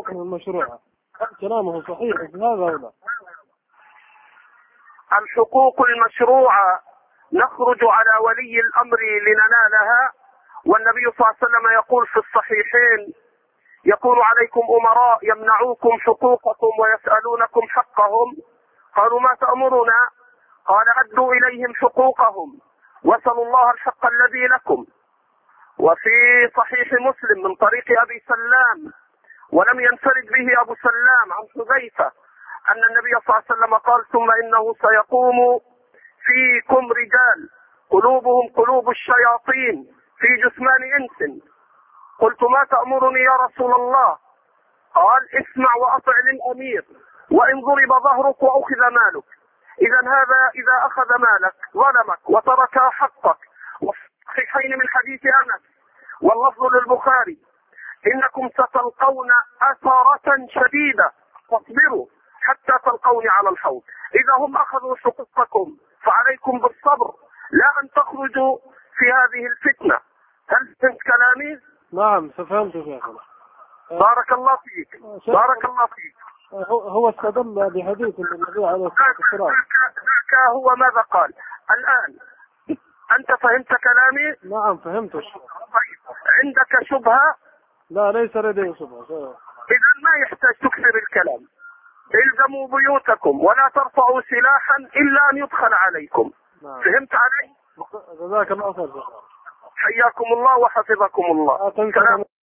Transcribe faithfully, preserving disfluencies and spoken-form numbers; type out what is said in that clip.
حقوقهم المشروعة، كلامه صحيح في هذا ولا؟ الحقوق المشروعة نخرج على ولي الأمر لننالها، والنبي صلى الله عليه وسلم يقول في الصحيحين: يكون عليكم أمراء يمنعوكم حقوقكم ويسألونكم حقهم. قالوا: ما تأمرنا؟ قال: أدوا إليهم حقوقهم واسألوا الله الحق الذي لكم. وفي صحيح مسلم من طريق أبي سلام، ولم ينفرد به أبو سلام، عن حذيفة أن النبي صلى الله عليه وسلم قال: ثم إنه سيقوم فيكم رجال قلوبهم قلوب الشياطين في جثمان إنس. قلت: ما تأمرني يا رسول الله؟ قال: اسمع وأطع للأمير، وإن ضرب ظهرك وأخذ مالك. إذا هذا إذا أخذ مالك ظلمك وترك حقك. وفي الصحيحين من حديث أنس واللفظ للبخاري: إنكم ستلقون أثرة شديدة فاصبروا حتى تلقوني على الحوض. إذا هم أخذوا حقوقكم فعليكم بالصبر، لا أن تخرجوا في هذه الفتنة. هل فهمت كلامي؟ نعم فهمت شيخنا. بارك الله فيك. بارك الله فيك. هو استدل بحديث النبي عليه الصلاة والسلام. ذاك هو ماذا قال. الآن أنت فهمت كلامي؟ نعم فهمت. طيب، عندك شبهة؟ لا ليس لدي شبهة. إذا ما يحتاج تكثر الكلام. الزموا بيوتكم ولا ترفعوا سلاحا إلا أن يدخل عليكم. نعم. فهمت علي؟ جزاك الله خير. حياكم الله وحفظكم الله.